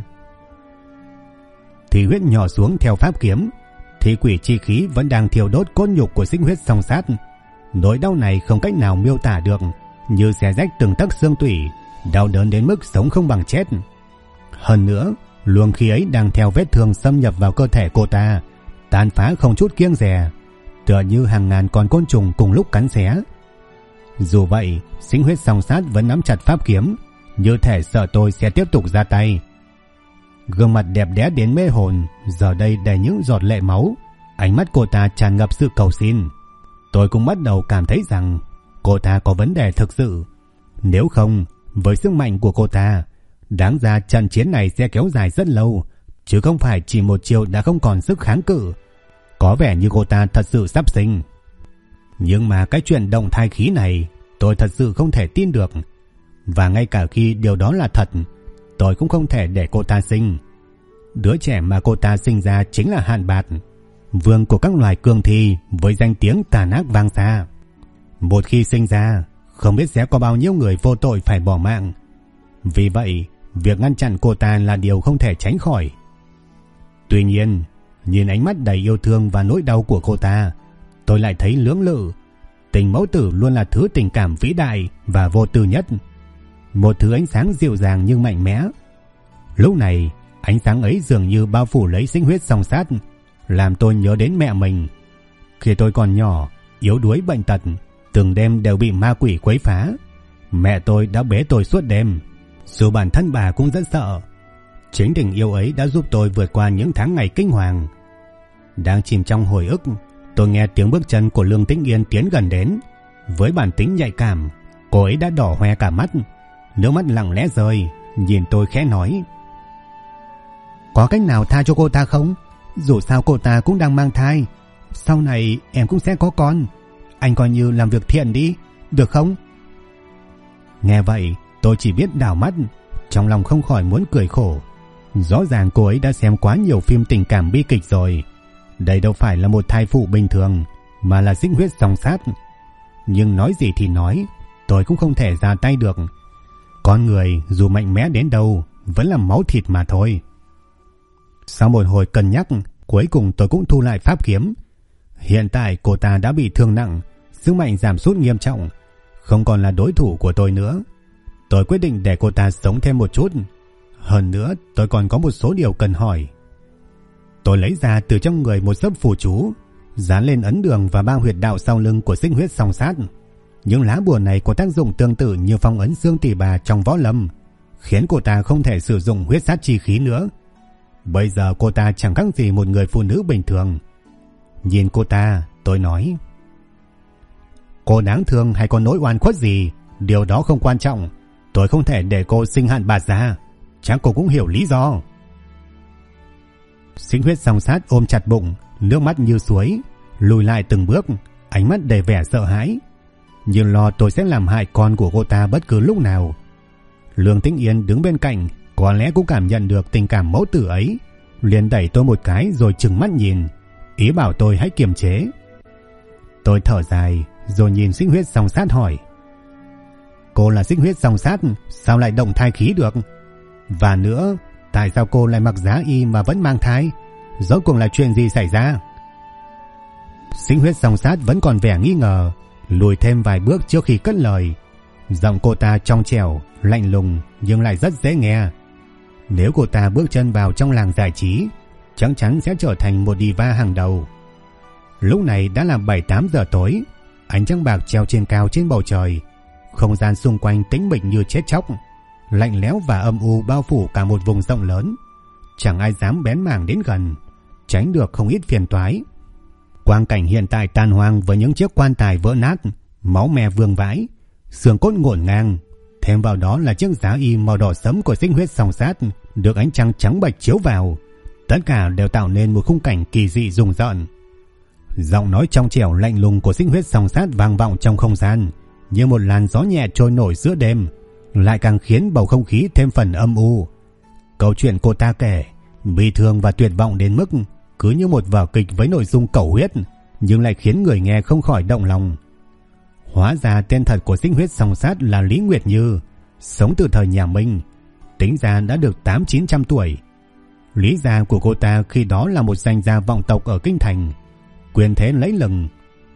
Thì huyết nhỏ xuống theo pháp kiếm, thì quỷ chi khí vẫn đang thiêu đốt cốt nhục của Sinh Huyết Song Sát. Nỗi đau này không cách nào miêu tả được, như xé rách từng tấc xương tủy, đau đớn đến mức sống không bằng chết. Hơn nữa, luồng khí ấy đang theo vết thương xâm nhập vào cơ thể cô ta, tàn phá không chút kiêng dè, tựa như hàng ngàn con côn trùng cùng lúc cắn xé. Dù vậy, Sinh Huyết Song Sát vẫn nắm chặt pháp kiếm, như thể sợ tôi sẽ tiếp tục ra tay. Gương mặt đẹp đẽ đến mê hồn giờ đây đầy những giọt lệ máu, ánh mắt cô ta tràn ngập sự cầu xin. Tôi cũng bắt đầu cảm thấy rằng cô ta có vấn đề thực sự. Nếu không, với sức mạnh của cô ta, đáng ra trận chiến này sẽ kéo dài rất lâu, chứ không phải chỉ một chiều đã không còn sức kháng cự. Có vẻ như cô ta thật sự sắp sinh. Nhưng mà cái chuyện động thai khí này tôi thật sự không thể tin được. Và ngay cả khi điều đó là thật, tôi cũng không thể để cô ta sinh. Đứa trẻ mà cô ta sinh ra chính là Hạn Bạt, vương của các loài cương thi với danh tiếng tàn ác vang xa. Một khi sinh ra, không biết sẽ có bao nhiêu người vô tội phải bỏ mạng. Vì vậy, việc ngăn chặn cô ta là điều không thể tránh khỏi. Tuy nhiên, nhìn ánh mắt đầy yêu thương và nỗi đau của cô ta, tôi lại thấy lưỡng lự. Tình mẫu tử luôn là thứ tình cảm vĩ đại và vô tư nhất, một thứ ánh sáng dịu dàng nhưng mạnh mẽ. Lúc này, ánh sáng ấy dường như bao phủ lấy Sinh Huyết Song Sát, làm tôi nhớ đến mẹ mình. Khi tôi còn nhỏ, yếu đuối bệnh tật, từng đêm đều bị ma quỷ quấy phá, mẹ tôi đã bế tôi suốt đêm, dù bản thân bà cũng rất sợ. Chính tình yêu ấy đã giúp tôi vượt qua những tháng ngày kinh hoàng. Đang chìm trong hồi ức, tôi nghe tiếng bước chân của Lương Tĩnh Yên tiến gần đến. Với bản tính nhạy cảm, cô ấy đã đỏ hoe cả mắt, nước mắt lặng lẽ rơi, nhìn tôi khẽ nói: "Có cách nào tha cho cô ta không? Dù sao cô ta cũng đang mang thai, sau này em cũng sẽ có con. Anh coi như làm việc thiện đi, được không?" Nghe vậy, tôi chỉ biết đảo mắt, trong lòng không khỏi muốn cười khổ. Rõ ràng cô ấy đã xem quá nhiều phim tình cảm bi kịch rồi. Đây đâu phải là một thai phụ bình thường, mà là Sinh Huyết Song Sát. Nhưng nói gì thì nói, tôi cũng không thể ra tay được. Con người dù mạnh mẽ đến đâu vẫn là máu thịt mà thôi. Sau một hồi cân nhắc, cuối cùng tôi cũng thu lại pháp kiếm. Hiện tại cô ta đã bị thương nặng, sức mạnh giảm sút nghiêm trọng, không còn là đối thủ của tôi nữa. Tôi quyết định để cô ta sống thêm một chút. Hơn nữa, tôi còn có một số điều cần hỏi. Tôi lấy ra từ trong người một sấp phù chú, dán lên ấn đường và ba huyệt đạo sau lưng của Sinh Huyết Song Sát. Những lá bùa này có tác dụng tương tự như phong ấn xương tỷ bà trong võ lâm, khiến cô ta không thể sử dụng huyết sát chi khí nữa. Bây giờ cô ta chẳng khác gì một người phụ nữ bình thường. Nhìn cô ta, tôi nói: "Cô đáng thương hay có nỗi oan khuất gì, điều đó không quan trọng. Tôi không thể để cô sinh Hạn Bạt ra. Chắc cô cũng hiểu lý do." Sinh Huyết Song Sát ôm chặt bụng, nước mắt như suối, lùi lại từng bước, ánh mắt đầy vẻ sợ hãi, như lo tôi sẽ làm hại con của cô ta bất cứ lúc nào. Lương Tĩnh Yên đứng bên cạnh, có lẽ cũng cảm nhận được tình cảm mẫu tử ấy, liền đẩy tôi một cái rồi trừng mắt nhìn, ý bảo tôi hãy kiềm chế. Tôi thở dài rồi nhìn Sinh Huyết Song Sát hỏi: "Cô là Sinh Huyết Song Sát, sao lại động thai khí được? Và nữa, tại sao cô lại mặc giá y mà vẫn mang thai? Rốt cuộc là chuyện gì xảy ra?" Sinh Huyết Song Sát vẫn còn vẻ nghi ngờ, lùi thêm vài bước trước khi cất lời. Giọng cô ta trong trẻo, lạnh lùng nhưng lại rất dễ nghe. Nếu cô ta bước chân vào trong làng giải trí, chắc chắn sẽ trở thành một diva hàng đầu. Lúc này đã là 7-8 giờ tối, ánh trăng bạc treo trên cao trên bầu trời, không gian xung quanh tĩnh mịch như chết chóc, lạnh lẽo và âm u bao phủ cả một vùng rộng lớn. Chẳng ai dám bén mảng đến gần, tránh được không ít phiền toái. Quang cảnh hiện tại tàn hoang với những chiếc quan tài vỡ nát, máu me vương vãi, xương cốt ngổn ngang, thêm vào đó là chiếc giá y màu đỏ sẫm của Sinh Huyết Song Sát được ánh trăng trắng bệch chiếu vào, tất cả đều tạo nên một khung cảnh kỳ dị rùng rợn. Giọng nói trong trẻo lạnh lùng của Sinh Huyết Song Sát vang vọng trong không gian như một làn gió nhẹ trôi nổi giữa đêm, lại càng khiến bầu không khí thêm phần âm u. Câu chuyện cô ta kể bi thương và tuyệt vọng đến mức cứ như một vở kịch với nội dung cẩu huyết, nhưng lại khiến người nghe không khỏi động lòng. Hóa ra tên thật của Sinh Huyết Song Sát là Lý Nguyệt Như, sống từ thời nhà Minh, tính ra đã được 800-900 tuổi. Lý gia của cô ta khi đó là một danh gia vọng tộc ở kinh thành, quyền thế lẫy lừng.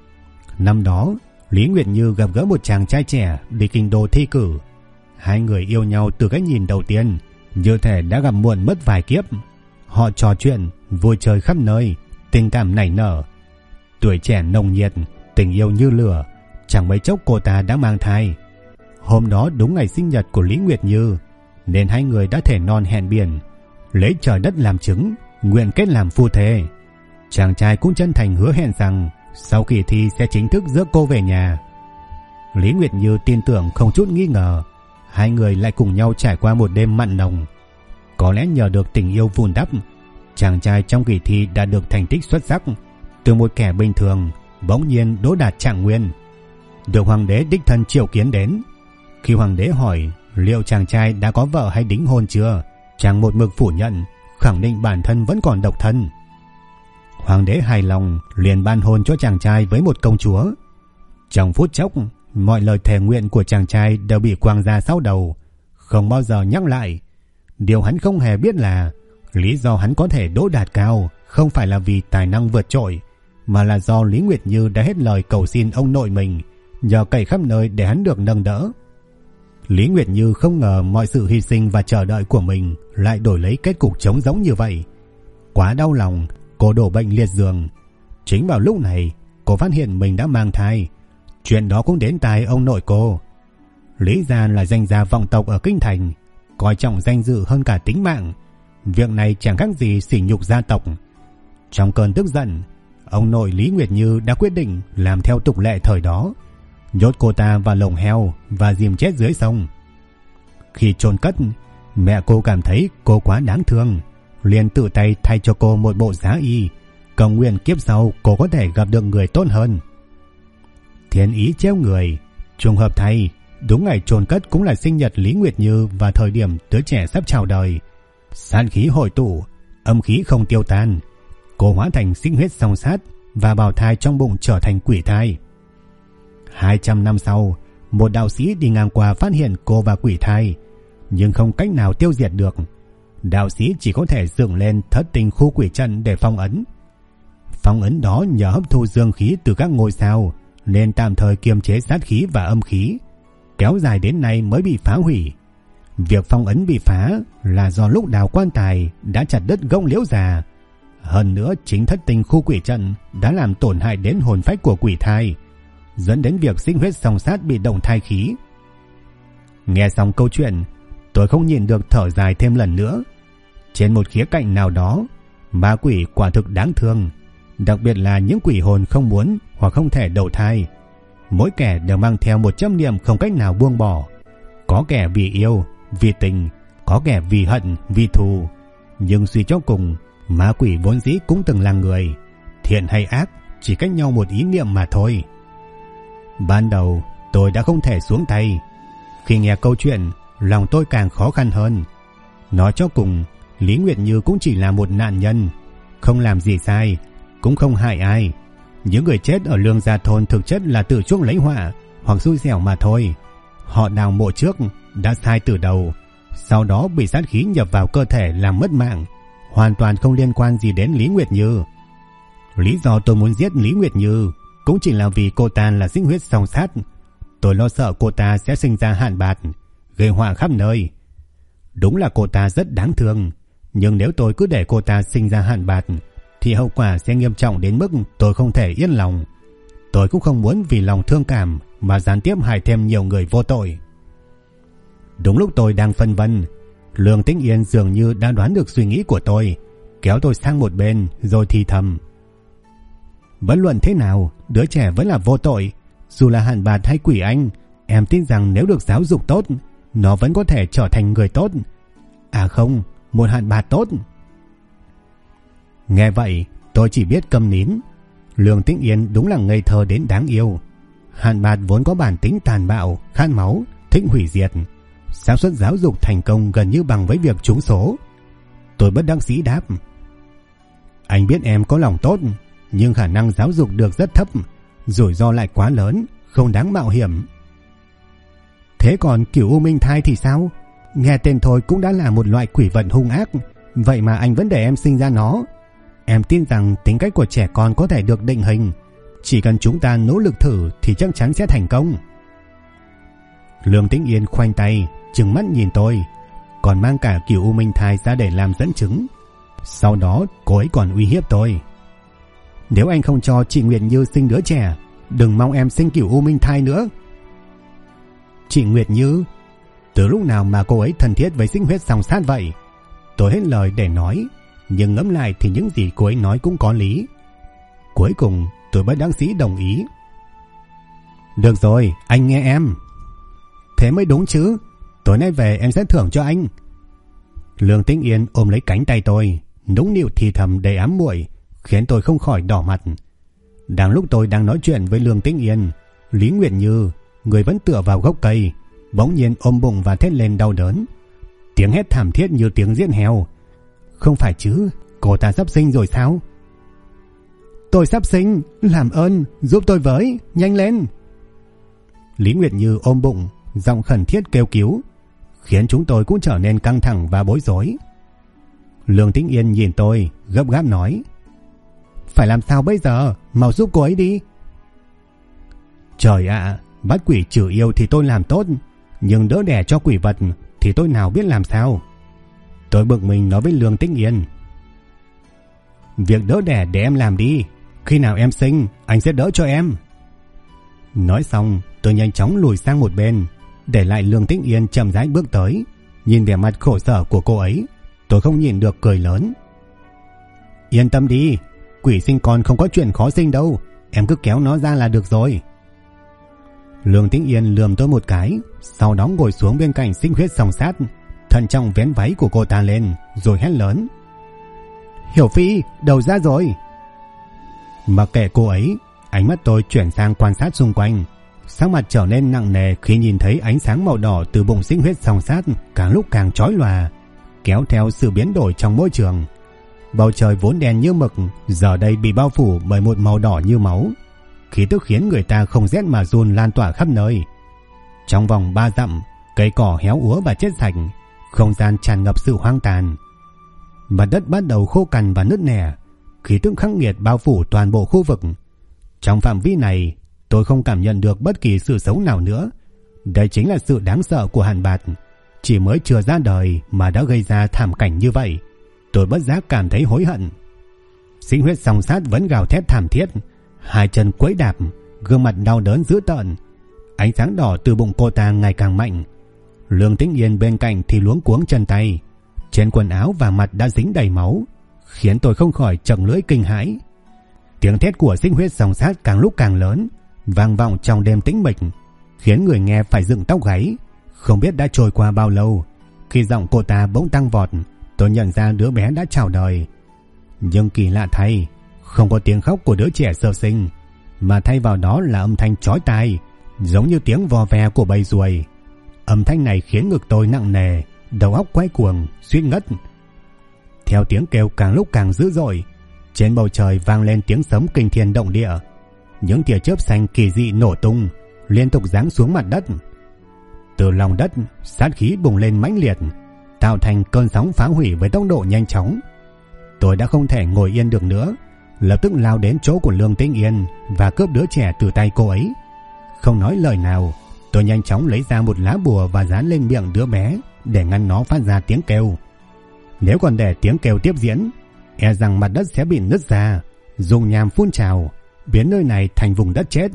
Năm đó, Lý Nguyệt Như gặp gỡ một chàng trai trẻ đi kinh đô thi cử. Hai người yêu nhau từ cái nhìn đầu tiên, như thể đã gặp muộn mất vài kiếp. Họ trò chuyện, vui chơi khắp nơi, tình cảm nảy nở. Tuổi trẻ nồng nhiệt, tình yêu như lửa, chẳng mấy chốc cô ta đã mang thai. Hôm đó đúng ngày sinh nhật của Lý Nguyệt Như, nên hai người đã thề non hẹn biển, lấy trời đất làm chứng, nguyện kết làm phu thê. Chàng trai cũng chân thành hứa hẹn rằng sau kỳ thi sẽ chính thức rước cô về nhà. Lý Nguyệt Như tin tưởng không chút nghi ngờ, hai người lại cùng nhau trải qua một đêm mặn nồng. Có lẽ nhờ được tình yêu vun đắp, chàng trai trong kỳ thi đã được thành tích xuất sắc, từ một kẻ bình thường bỗng nhiên đỗ đạt trạng nguyên, được hoàng đế đích thân triệu kiến đến. Khi hoàng đế hỏi liệu chàng trai đã có vợ hay đính hôn chưa, chàng một mực phủ nhận, khẳng định bản thân vẫn còn độc thân. Hoàng đế hài lòng liền ban hôn cho chàng trai với một công chúa. Trong phút chốc, mọi lời thề nguyện của chàng trai đều bị quăng ra sau đầu, không bao giờ nhắc lại. Điều hắn không hề biết là lý do hắn có thể đỗ đạt cao không phải là vì tài năng vượt trội, mà là do Lý Nguyệt Như đã hết lời cầu xin ông nội mình, nhờ cậy khắp nơi để hắn được nâng đỡ. Lý Nguyệt Như không ngờ mọi sự hy sinh và chờ đợi của mình lại đổi lấy kết cục trống rỗng như vậy. Quá đau lòng, cô đổ bệnh liệt giường. Chính vào lúc này, cô phát hiện mình đã mang thai. Chuyện đó cũng đến tai ông nội cô. Lý gia là danh gia vọng tộc ở kinh thành, coi trọng danh dự hơn cả tính mạng. Việc này chẳng khác gì sỉ nhục gia tộc. Trong cơn tức giận, ông nội Lý Nguyệt Như đã quyết định làm theo tục lệ thời đó, nhốt cô ta vào lồng heo và dìm chết dưới sông. Khi chôn cất, mẹ cô cảm thấy cô quá đáng thương, liền tự tay thay cho cô một bộ giá y, cầu nguyện kiếp sau cô có thể gặp được người tốt hơn. Thiên ý trêu người, trùng hợp thay, đúng ngày chôn cất cũng là sinh nhật Lý Nguyệt Như và thời điểm đứa trẻ sắp chào đời. Sát khí hội tụ, âm khí không tiêu tan, cô hóa thành Sinh Huyết Song Sát và bào thai trong bụng trở thành quỷ thai. 200 năm sau, một đạo sĩ đi ngang qua phát hiện cô và quỷ thai, nhưng không cách nào tiêu diệt được. Đạo sĩ chỉ có thể dựng lên Thất Tinh khu quỷ trận để phong ấn. Phong ấn đó nhờ hấp thu dương khí từ các ngôi sao nên tạm thời kiềm chế sát khí và âm khí, kéo dài đến nay mới bị phá hủy. Việc phong ấn bị phá là do lúc đào quan tài đã chặt đứt gốc liễu già. Hơn nữa, chính Thất Tinh khu quỷ trận đã làm tổn hại đến hồn phách của quỷ thai, dẫn đến việc Sinh Huyết Song Sát bị động thai khí. Nghe xong câu chuyện, tôi không nhịn được thở dài thêm lần nữa. Trên một khía cạnh nào đó, ma quỷ quả thực đáng thương, đặc biệt là những quỷ hồn không muốn hoặc không thể đầu thai. Mỗi kẻ đều mang theo một chấp niệm không cách nào buông bỏ. Có kẻ vì yêu, vì tình, có kẻ vì hận, vì thù. Nhưng suy cho cùng, ma quỷ vốn dĩ cũng từng là người, thiện hay ác chỉ cách nhau một ý niệm mà thôi. Ban đầu tôi đã không thể xuống tay. Khi nghe câu chuyện, lòng tôi càng khó khăn hơn. Nói cho cùng, Lý Nguyệt Như cũng chỉ là một nạn nhân, không làm gì sai, cũng không hại ai. Những người chết ở Lương Gia Thôn thực chất là tự chuốc lấy họa hoặc xui xẻo mà thôi. Họ đào mộ trước đã sai từ đầu, sau đó bị sát khí nhập vào cơ thể làm mất mạng, hoàn toàn không liên quan gì đến Lý Nguyệt Như. Lý do tôi muốn giết Lý Nguyệt Như cũng chỉ là vì cô ta là Sinh Huyết Song Sát. Tôi lo sợ cô ta sẽ sinh ra hạn bạt, gây họa khắp nơi. Đúng là cô ta rất đáng thương, nhưng nếu tôi cứ để cô ta sinh ra hạn bạt thì hậu quả sẽ nghiêm trọng đến mức tôi không thể yên lòng. Tôi cũng không muốn vì lòng thương cảm mà gián tiếp hại thêm nhiều người vô tội. Đúng lúc tôi đang phân vân, Lương Tĩnh Yên dường như đã đoán được suy nghĩ của tôi, kéo tôi sang một bên rồi thì thầm: bất luận thế nào, đứa trẻ vẫn là vô tội. Dù là hạn bạt hay quỷ anh, em tin rằng nếu được giáo dục tốt, nó vẫn có thể trở thành người tốt. À không, một hạn bạt tốt. Nghe vậy, tôi chỉ biết câm nín. Lương Tĩnh Yên đúng là ngây thơ đến đáng yêu. Hạn bạt vốn có bản tính tàn bạo, khát máu, thích hủy diệt. Xác suất giáo dục thành công gần như bằng với việc trúng số. Tôi bất đắc dĩ đáp. Anh biết em có lòng tốt, nhưng khả năng giáo dục được rất thấp, rủi ro lại quá lớn, không đáng mạo hiểm. Thế còn Cửu U Minh Thai thì sao? Nghe tên thôi cũng đã là một loại quỷ vật hung ác, vậy mà anh vẫn để em sinh ra nó. Em tin rằng tính cách của trẻ con có thể được định hình, chỉ cần chúng ta nỗ lực thử thì chắc chắn sẽ thành công. Lương Tĩnh Yên khoanh tay, trừng mắt nhìn tôi, còn mang cả Cửu U Minh Thai ra để làm dẫn chứng. Sau đó cô ấy còn uy hiếp tôi. Nếu anh không cho chị Nguyệt Như sinh đứa trẻ, đừng mong em sinh Cửu U Minh Thai nữa. Chị Nguyệt Như? Từ lúc nào mà cô ấy thân thiết với Sinh Huyết Song Sát vậy? Tôi hết lời để nói, nhưng ngẫm lại thì những gì cô ấy nói cũng có lý. Cuối cùng tôi bất đắc dĩ đồng ý. Được rồi, anh nghe em. Thế mới đúng chứ, tối nay về em sẽ thưởng cho anh. Lương Tĩnh Yên ôm lấy cánh tay tôi, nũng nịu thì thầm đầy ám muội, khiến tôi không khỏi đỏ mặt. Đang lúc tôi đang nói chuyện với Lương Tĩnh Yên, Lý Nguyệt Như, người vẫn tựa vào gốc cây, bỗng nhiên ôm bụng và thét lên đau đớn. Tiếng hét thảm thiết như tiếng giết heo. Không phải chứ, cô ta sắp sinh rồi sao? Tôi sắp sinh, làm ơn giúp tôi với, nhanh lên. Lý Nguyệt Như ôm bụng, giọng khẩn thiết kêu cứu, khiến chúng tôi cũng trở nên căng thẳng và bối rối. Lương Tĩnh Yên nhìn tôi, gấp gáp nói: Phải làm sao bây giờ, mau giúp cô ấy đi. Trời ạ, bắt quỷ trừ yêu thì tôi làm tốt, nhưng đỡ đẻ cho quỷ vật thì tôi nào biết làm sao. Tôi bực mình nói với Lương Tĩnh Yên: Việc đỡ đẻ để em làm đi, khi nào em sinh anh sẽ đỡ cho em. Nói xong tôi nhanh chóng lùi sang một bên, để lại Lương Tĩnh Yên chậm rãi bước tới. Nhìn vẻ mặt khổ sở của cô ấy, tôi không nhịn được cười lớn: Yên tâm đi, quỷ sinh con không có chuyện khó sinh đâu, em cứ kéo nó ra là được rồi. Lương Tĩnh Yên lườm tôi một cái, sau đó ngồi xuống bên cạnh Sinh Huyết Song Sát, thận trọng vén váy của cô ta lên, rồi hét lớn: Hiểu Phi, đầu ra rồi. Mặc kệ cô ấy, ánh mắt tôi chuyển sang quan sát xung quanh, sắc mặt trở nên nặng nề khi nhìn thấy ánh sáng màu đỏ từ bụng Sinh Huyết Song Sát càng lúc càng chói lòa, kéo theo sự biến đổi trong môi trường. Bầu trời vốn đen như mực giờ đây bị bao phủ bởi một màu đỏ như máu, khí tức khiến người ta không rét mà run lan tỏa khắp nơi. Trong vòng 3 dặm, cây cỏ héo úa và chết sạch, không gian tràn ngập sự hoang tàn. Mặt đất bắt đầu khô cằn và nứt nẻ, khí tức khắc nghiệt bao phủ toàn bộ khu vực. Trong phạm vi này, tôi không cảm nhận được bất kỳ sự sống nào nữa. Đây chính là sự đáng sợ của Hàn Bạt, chỉ mới chưa ra đời mà đã gây ra thảm cảnh như vậy. Tôi bất giác cảm thấy hối hận. Sinh Huyết Song Sát vẫn gào thét thảm thiết, hai chân quẫy đạp, gương mặt đau đớn dữ tợn. Ánh sáng đỏ từ bụng cô ta ngày càng mạnh. Lương Tĩnh Yên bên cạnh thì luống cuống chân tay, trên quần áo và mặt đã dính đầy máu, khiến tôi không khỏi chậc lưỡi kinh hãi. Tiếng thét của Sinh Huyết Song Sát càng lúc càng lớn, vang vọng trong đêm tĩnh mịch, khiến người nghe phải dựng tóc gáy. Không biết đã trôi qua bao lâu, khi giọng cô ta bỗng tăng vọt, tôi nhận ra đứa bé đã chào đời. Nhưng kỳ lạ thay, không có tiếng khóc của đứa trẻ sơ sinh, mà thay vào đó là âm thanh chói tai, giống như tiếng vò ve của bầy ruồi. Âm thanh này khiến ngực tôi nặng nề, đầu óc quay cuồng, suýt ngất. Theo tiếng kêu càng lúc càng dữ dội, trên bầu trời vang lên tiếng sấm kinh thiên động địa. Những tia chớp xanh kỳ dị nổ tung, liên tục giáng xuống mặt đất. Từ lòng đất, sát khí bùng lên mãnh liệt, tạo thành cơn sóng phá hủy với tốc độ nhanh chóng. Tôi đã không thể ngồi yên được nữa, lập tức lao đến chỗ của Lương Tĩnh Yên và cướp đứa trẻ từ tay cô ấy. Không nói lời nào, tôi nhanh chóng lấy ra một lá bùa và dán lên miệng đứa bé để ngăn nó phát ra tiếng kêu. Nếu còn để tiếng kêu tiếp diễn, e rằng mặt đất sẽ bị nứt ra, dùng nham phun trào, biến nơi này thành vùng đất chết.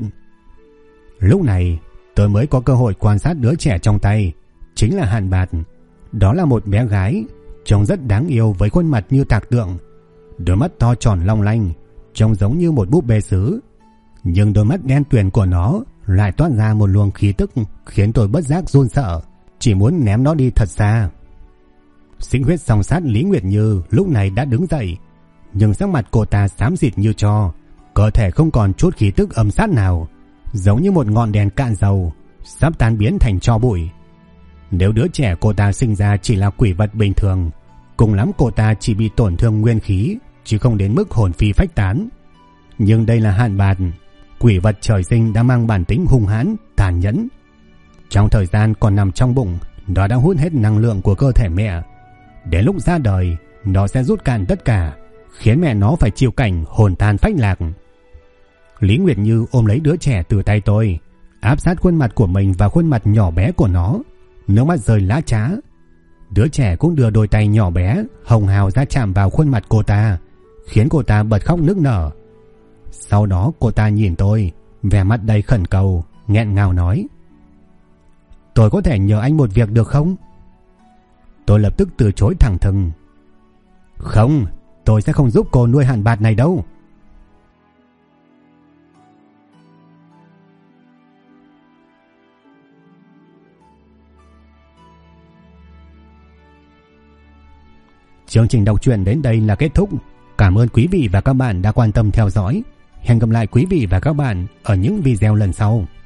Lúc này, tôi mới có cơ hội quan sát đứa trẻ trong tay, chính là Hàn Bạt. Đó là một bé gái, trông rất đáng yêu với khuôn mặt như tạc tượng, đôi mắt to tròn long lanh, trông giống như một búp bê sứ. Nhưng đôi mắt đen tuyền của nó lại toát ra một luồng khí tức khiến tôi bất giác run sợ, chỉ muốn ném nó đi thật xa. Sinh Huyết Song Sát Lý Nguyệt Như lúc này đã đứng dậy, nhưng sắc mặt cô ta xám xịt như tro, cơ thể không còn chút khí tức âm sát nào, giống như một ngọn đèn cạn dầu, sắp tan biến thành tro bụi. Nếu đứa trẻ cô ta sinh ra chỉ là quỷ vật bình thường, Cùng lắm cô ta chỉ bị tổn thương nguyên khí, chứ không đến mức hồn phi phách tán. Nhưng đây là Hạn Bạt, quỷ vật trời sinh đã mang bản tính hung hãn, tàn nhẫn. Trong thời gian còn nằm trong bụng, nó đã hút hết năng lượng của cơ thể mẹ. Đến lúc ra đời, nó sẽ rút cạn tất cả, khiến mẹ nó phải chịu cảnh hồn tan phách lạc. Lý Nguyệt Như ôm lấy đứa trẻ từ tay tôi, áp sát khuôn mặt của mình vào khuôn mặt nhỏ bé của nó, nước mắt rơi lã chã. Đứa trẻ cũng đưa đôi tay nhỏ bé hồng hào ra chạm vào khuôn mặt cô ta, khiến cô ta bật khóc nức nở. Sau đó cô ta nhìn tôi, vẻ mặt đầy khẩn cầu, nghẹn ngào nói: "Tôi có thể nhờ anh một việc được không?" Tôi lập tức từ chối thẳng thừng: "Không, tôi sẽ không giúp cô nuôi Hạn Bạt này đâu." Chương trình đọc truyện đến đây là kết thúc. Cảm ơn quý vị và các bạn đã quan tâm theo dõi. Hẹn gặp lại quý vị và các bạn ở những video lần sau.